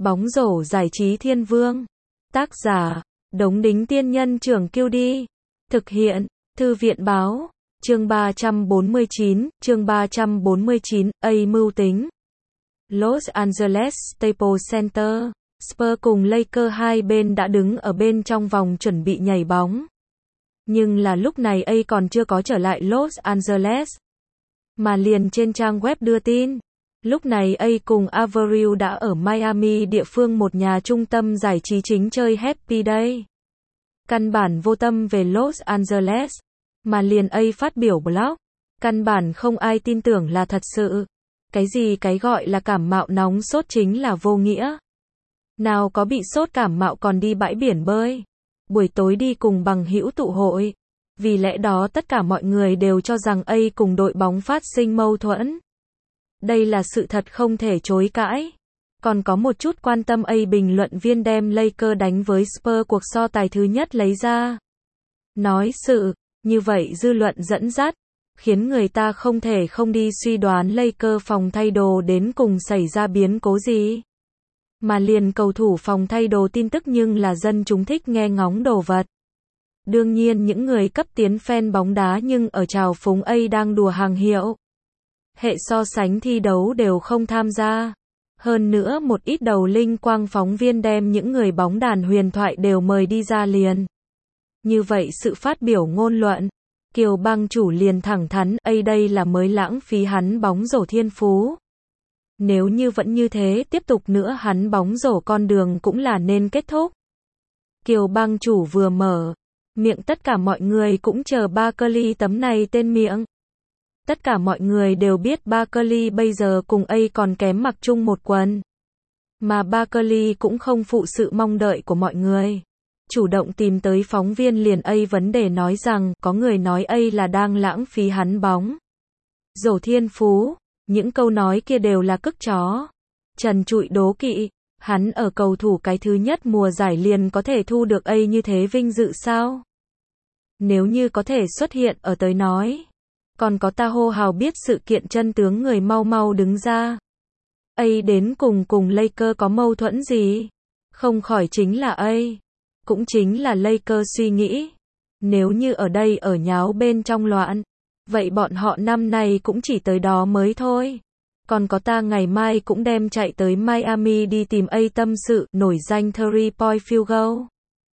Bóng rổ giải trí thiên vương. Tác giả, Đống Đính Tiên Nhân Trưởng QD. Thực hiện, Thư viện Báo. Chương 349, chương 349, mưu tính. Los Angeles Staples Center. Spurs cùng Lakers hai bên đã đứng ở bên trong vòng chuẩn bị nhảy bóng. Nhưng là lúc này còn chưa có trở lại Los Angeles. Mà liền trên trang web đưa tin. Lúc này cùng Avril đã ở Miami, địa phương một nhà trung tâm giải trí chính chơi Happy Day. Căn bản vô tâm về Los Angeles. Mà liền phát biểu blog. Căn bản không ai tin tưởng là thật sự. Cái gọi là cảm mạo nóng sốt chính là vô nghĩa. Nào có bị sốt cảm mạo còn đi bãi biển bơi. Buổi tối đi cùng bằng hữu tụ hội. Vì lẽ đó tất cả mọi người đều cho rằng cùng đội bóng phát sinh mâu thuẫn. Đây là sự thật không thể chối cãi. Còn có một chút quan tâm bình luận viên đem Lakers đánh với Spurs cuộc so tài thứ nhất lấy ra. Nói sự, như vậy dư luận dẫn dắt, khiến người ta không thể không đi suy đoán Lakers phòng thay đồ đến cùng xảy ra biến cố gì. Mà liền cầu thủ phòng thay đồ tin tức nhưng là dân chúng thích nghe ngóng đồ vật. Đương nhiên những người cấp tiến fan bóng đá nhưng ở trào phúng đang đùa hàng hiệu. Hệ so sánh thi đấu đều không tham gia. Hơn nữa một ít đầu linh quang phóng viên đem những người bóng đàn huyền thoại đều mời đi ra liền. Như vậy sự phát biểu ngôn luận, Kiều bang chủ liền thẳng thắn đây là mới lãng phí hắn bóng rổ thiên phú. Nếu như vẫn như thế tiếp tục nữa hắn bóng rổ con đường cũng là nên kết thúc. Kiều bang chủ vừa mở miệng tất cả mọi người cũng chờ Barkley tấm này tên miệng. Tất cả mọi người đều biết Barkley bây giờ cùng còn kém mặc chung một quần. Mà Barkley cũng không phụ sự mong đợi của mọi người. Chủ động tìm tới phóng viên liền vấn đề nói rằng có người nói là đang lãng phí hắn bóng rổ thiên phú. Những câu nói kia đều là cức chó. Trần trụi đố kỵ. Hắn ở cầu thủ cái thứ nhất mùa giải liền có thể thu được như thế vinh dự sao? Nếu như có thể xuất hiện ở tới nói. Còn có ta hô hào biết sự kiện chân tướng người mau mau đứng ra. Đến cùng Lakers có mâu thuẫn gì? Không khỏi chính là cũng chính là Lakers suy nghĩ. Nếu như ở đây ở nháo bên trong loạn. Vậy bọn họ năm nay cũng chỉ tới đó mới thôi. Còn có ta ngày mai cũng đem chạy tới Miami đi tìm tâm sự, nổi danh 3-point field goal.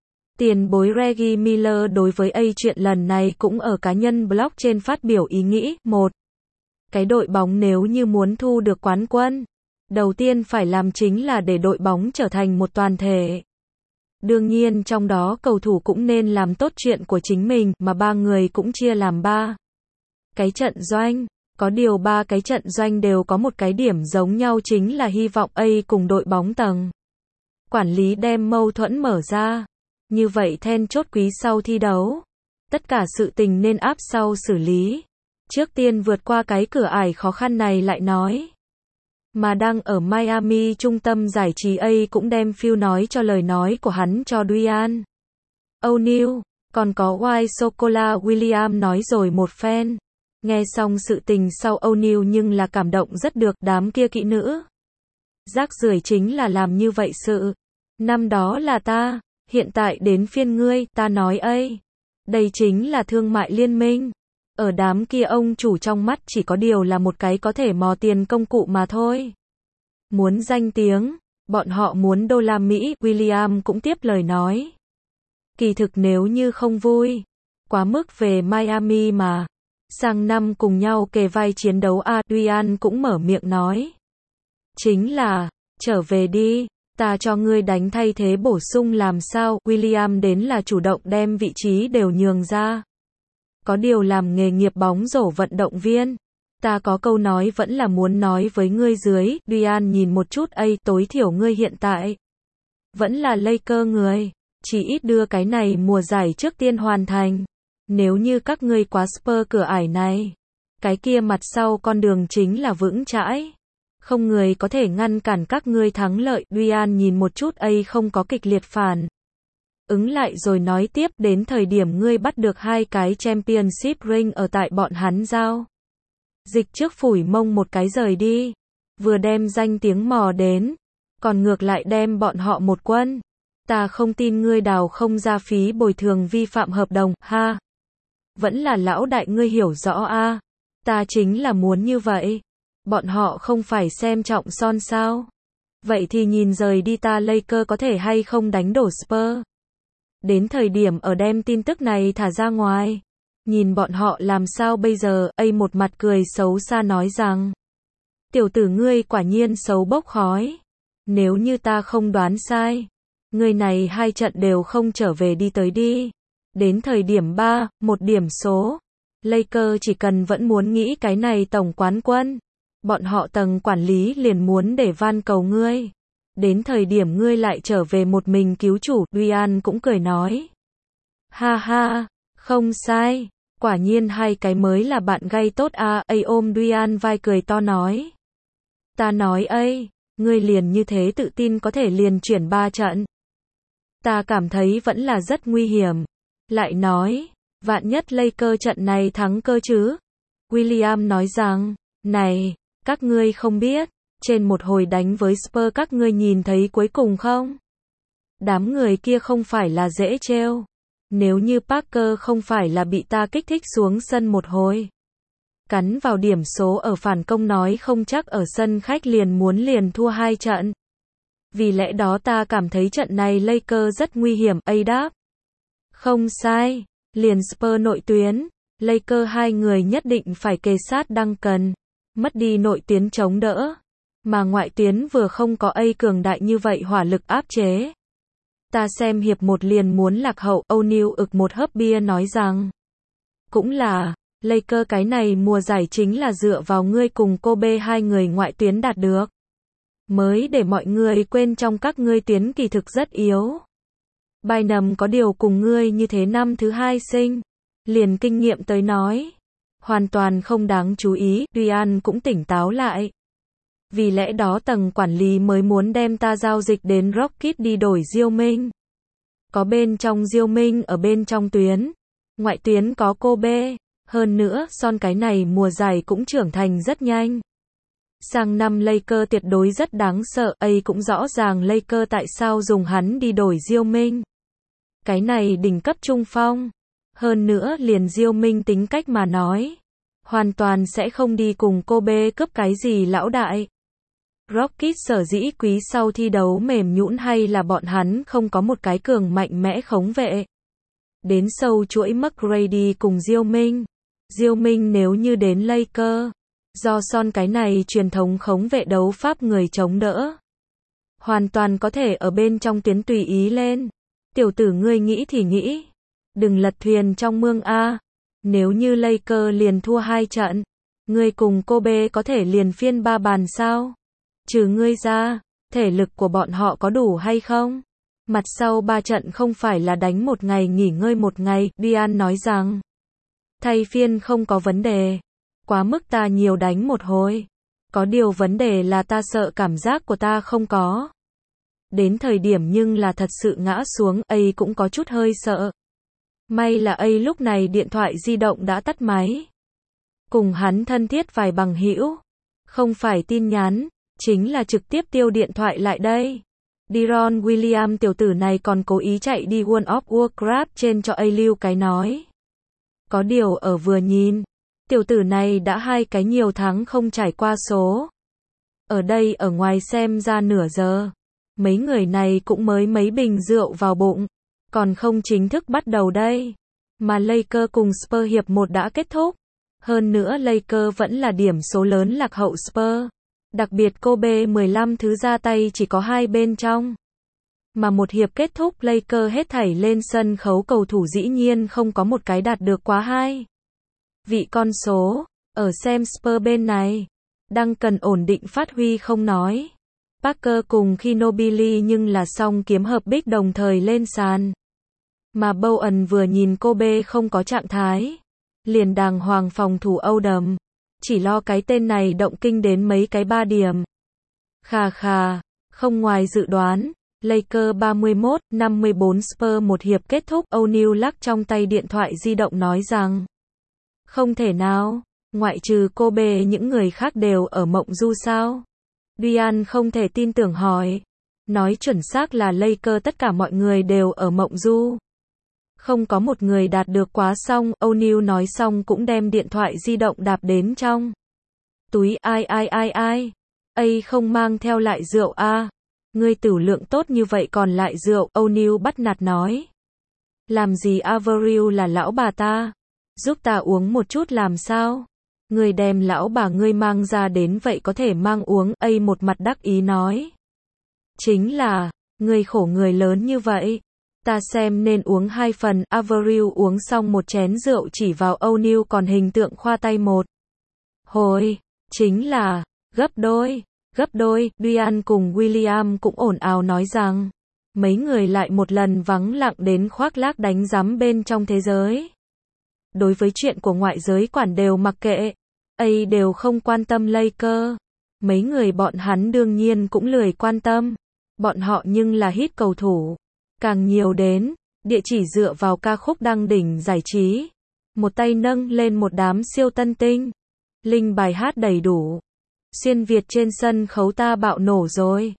Tiền bối Reggie Miller đối với chuyện lần này cũng ở cá nhân blog trên phát biểu ý nghĩ. 1. Cái đội bóng nếu như muốn thu được quán quân, đầu tiên phải làm chính là để đội bóng trở thành một toàn thể. Đương nhiên trong đó cầu thủ cũng nên làm tốt chuyện của chính mình, mà ba người cũng chia làm 3 cái trận doanh. Có điều 3 cái trận doanh đều có một cái điểm giống nhau chính là hy vọng cùng đội bóng tầng quản lý đem mâu thuẫn mở ra. Như vậy then chốt quý sau thi đấu. Tất cả sự tình nên áp sau xử lý. Trước tiên vượt qua cái cửa ải khó khăn này lại nói. Mà đang ở Miami trung tâm giải trí cũng đem Phil nói cho lời nói của hắn cho Dwayne O'Neal. Còn có White Sokola William nói rồi một phen. Nghe xong sự tình sau O'Neal nhưng là cảm động rất được đám kia kỹ nữ. Rác rưởi chính là làm như vậy sự. Năm đó là ta. Hiện tại đến phiên ngươi, ta nói đây chính là thương mại liên minh. Ở đám kia ông chủ trong mắt chỉ có điều là một cái có thể mò tiền công cụ mà thôi. Muốn danh tiếng, bọn họ muốn đô la Mỹ, William cũng tiếp lời nói. Kỳ thực nếu như không vui, quá mức về Miami mà. Sang năm cùng nhau kề vai chiến đấu Adrian cũng mở miệng nói. Chính là, trở về đi. Ta cho ngươi đánh thay thế bổ sung làm sao, William đến là chủ động đem vị trí đều nhường ra. Có điều làm nghề nghiệp bóng rổ vận động viên. Ta có câu nói vẫn là muốn nói với ngươi dưới, Dwayne nhìn một chút tối thiểu ngươi hiện tại. Vẫn là Lakers người, chỉ ít đưa cái này mùa giải trước tiên hoàn thành. Nếu như các ngươi quá Spurs cửa ải này, cái kia mặt sau con đường chính là vững chãi. Không người có thể ngăn cản các ngươi thắng lợi. Dwayne nhìn một chút không có kịch liệt phản ứng lại rồi nói tiếp, đến thời điểm ngươi bắt được 2 cái championship ring ở tại bọn hắn giao dịch trước phủi mông một cái rời đi. Vừa đem danh tiếng mò đến, còn ngược lại đem bọn họ một quân. Ta không tin ngươi đào không ra phí bồi thường vi phạm hợp đồng, ha. Vẫn là lão đại ngươi hiểu rõ a. Ta chính là muốn như vậy. Bọn họ không phải xem trọng Son sao? Vậy thì nhìn rời đi ta Lakers có thể hay không đánh đổ Spurs. Đến thời điểm ở đem tin tức này thả ra ngoài. Nhìn bọn họ làm sao bây giờ, một mặt cười xấu xa nói rằng. Tiểu tử ngươi quả nhiên xấu bốc khói. Nếu như ta không đoán sai. Ngươi này 2 trận đều không trở về đi tới đi. Đến thời điểm 1 điểm số. Lakers chỉ cần vẫn muốn nghĩ cái này tổng quán quân. Bọn họ tầng quản lý liền muốn để van cầu ngươi. Đến thời điểm ngươi lại trở về một mình cứu chủ, Ryan cũng cười nói. Ha ha, không sai. Quả nhiên 2 cái mới là bạn gay tốt a. Ôm Ryan vai cười to nói. Ta nói ngươi liền như thế tự tin có thể liền chuyển 3 trận. Ta cảm thấy vẫn là rất nguy hiểm. Lại nói, vạn nhất Lakers trận này thắng cơ chứ. William nói rằng, này, các ngươi không biết, trên một hồi đánh với Spurs các ngươi nhìn thấy cuối cùng không? Đám người kia không phải là dễ trêu. Nếu như Parker không phải là bị ta kích thích xuống sân một hồi. Cắn vào điểm số ở phản công nói không chắc ở sân khách liền thua 2 trận. Vì lẽ đó ta cảm thấy trận này Lakers rất nguy hiểm, đáp. Không sai, liền Spurs nội tuyến, Lakers 2 người nhất định phải kề sát Duncan, mất đi nội tuyến chống đỡ, mà ngoại tuyến vừa không có cường đại như vậy hỏa lực áp chế. Ta xem hiệp 1 liền muốn lạc hậu, O'Neal ực một hớp bia nói rằng. Cũng là, Lakers cái này mùa giải chính là dựa vào ngươi cùng Kobe 2 người ngoại tuyến đạt được. Mới để mọi người quên trong các ngươi tuyến kỳ thực rất yếu. Bynum có điều cùng ngươi như thế năm thứ 2 sinh. Liền kinh nghiệm tới nói. Hoàn toàn không đáng chú ý, Ryan cũng tỉnh táo lại. Vì lẽ đó tầng quản lý mới muốn đem ta giao dịch đến Rockets đi đổi Diêu Minh. Có bên trong Diêu Minh ở bên trong tuyến. Ngoại tuyến có Kobe. Hơn nữa, Son cái này mùa giải cũng trưởng thành rất nhanh. Sang năm Lakers tuyệt đối rất đáng sợ, cũng rõ ràng Lakers tại sao dùng hắn đi đổi Diêu Minh. Cái này đỉnh cấp trung phong. Hơn nữa liền Diêu Minh tính cách mà nói. Hoàn toàn sẽ không đi cùng Kobe cướp cái gì lão đại. Rockets sở dĩ quý sau thi đấu mềm nhũn hay là bọn hắn không có một cái cường mạnh mẽ khống vệ. Đến sâu chuỗi McGrady cùng Diêu Minh. Diêu Minh nếu như đến Lakers. Do Son cái này truyền thống khống vệ đấu pháp người chống đỡ. Hoàn toàn có thể ở bên trong tuyến tùy ý lên. Tiểu tử ngươi nghĩ thì nghĩ. Đừng lật thuyền trong mương a. Nếu như Lakers liền thua 2 trận. Ngươi cùng Kobe có thể liền phiên 3 bàn sao? Trừ ngươi ra, thể lực của bọn họ có đủ hay không? Mặt sau 3 trận không phải là đánh 1 ngày nghỉ ngơi 1 ngày, Ryan nói rằng. Thay phiên không có vấn đề. Quá mức ta nhiều đánh 1 hồi. Có điều vấn đề là ta sợ cảm giác của ta không có. Đến thời điểm nhưng là thật sự ngã xuống, cũng có chút hơi sợ. May là lúc này điện thoại di động đã tắt máy. Cùng hắn thân thiết vài bằng hữu. Không phải tin nhắn, chính là trực tiếp tiêu điện thoại lại đây. Deron Williams tiểu tử này còn cố ý chạy đi World of Warcraft trên cho lưu cái nói. Có điều ở vừa nhìn. Tiểu tử này đã 2 cái nhiều tháng không trải qua số. Ở đây ở ngoài xem ra nửa giờ. Mấy người này cũng mới mấy bình rượu vào bụng. Còn không chính thức bắt đầu đây. Mà Lakers cùng Spurs hiệp 1 đã kết thúc. Hơn nữa Lakers vẫn là điểm số lớn lạc hậu Spurs. Đặc biệt Kobe 15 thứ ra tay chỉ có 2 bên trong. Mà một hiệp kết thúc Lakers hết thảy lên sân khấu cầu thủ dĩ nhiên không có một cái đạt được quá 2 vị con số. Ở xem Spurs bên này. Đang cần ổn định phát huy không nói. Parker cùng Ginobili nhưng là song kiếm hợp bích đồng thời lên sàn. Mà Bowen vừa nhìn Kobe không có trạng thái. Liền đàng hoàng phòng thủ âu đầm. Chỉ lo cái tên này động kinh đến mấy cái 3 điểm. Khà khà, không ngoài dự đoán. Lakers 31-54 Spurs một hiệp kết thúc. O'Neal lắc trong tay điện thoại di động nói rằng. Không thể nào, ngoại trừ Kobe những người khác đều ở mộng du sao? Ryan không thể tin tưởng hỏi. Nói chuẩn xác là Lakers tất cả mọi người đều ở mộng du. Không có một người đạt được quá xong, O'Neal nói xong cũng đem điện thoại di động đạp đến trong túi. Ai, không mang theo lại rượu à? Ngươi tửu lượng tốt như vậy còn lại rượu, O'Neal bắt nạt nói. Làm gì Avril là lão bà ta? Giúp ta uống một chút làm sao? Ngươi đem lão bà ngươi mang ra đến vậy có thể mang uống, một mặt đắc ý nói. Chính là, ngươi khổ người lớn như vậy. Ta xem nên uống 2 phần, Avril uống xong một chén rượu chỉ vào O'Neal còn hình tượng khoa tay một hồi. Chính là, gấp đôi, Diane cùng William cũng ồn ào nói rằng, mấy người lại một lần vắng lặng đến khoác lác đánh rắm bên trong thế giới. Đối với chuyện của ngoại giới quản đều mặc kệ, đều không quan tâm Lakers. Mấy người bọn hắn đương nhiên cũng lười quan tâm, bọn họ nhưng là hit cầu thủ. Càng nhiều đến, địa chỉ dựa vào ca khúc đăng đỉnh giải trí. Một tay nâng lên một đám siêu tân tinh. Linh bài hát đầy đủ. Xuyên Việt trên sân khấu ta bạo nổ rồi.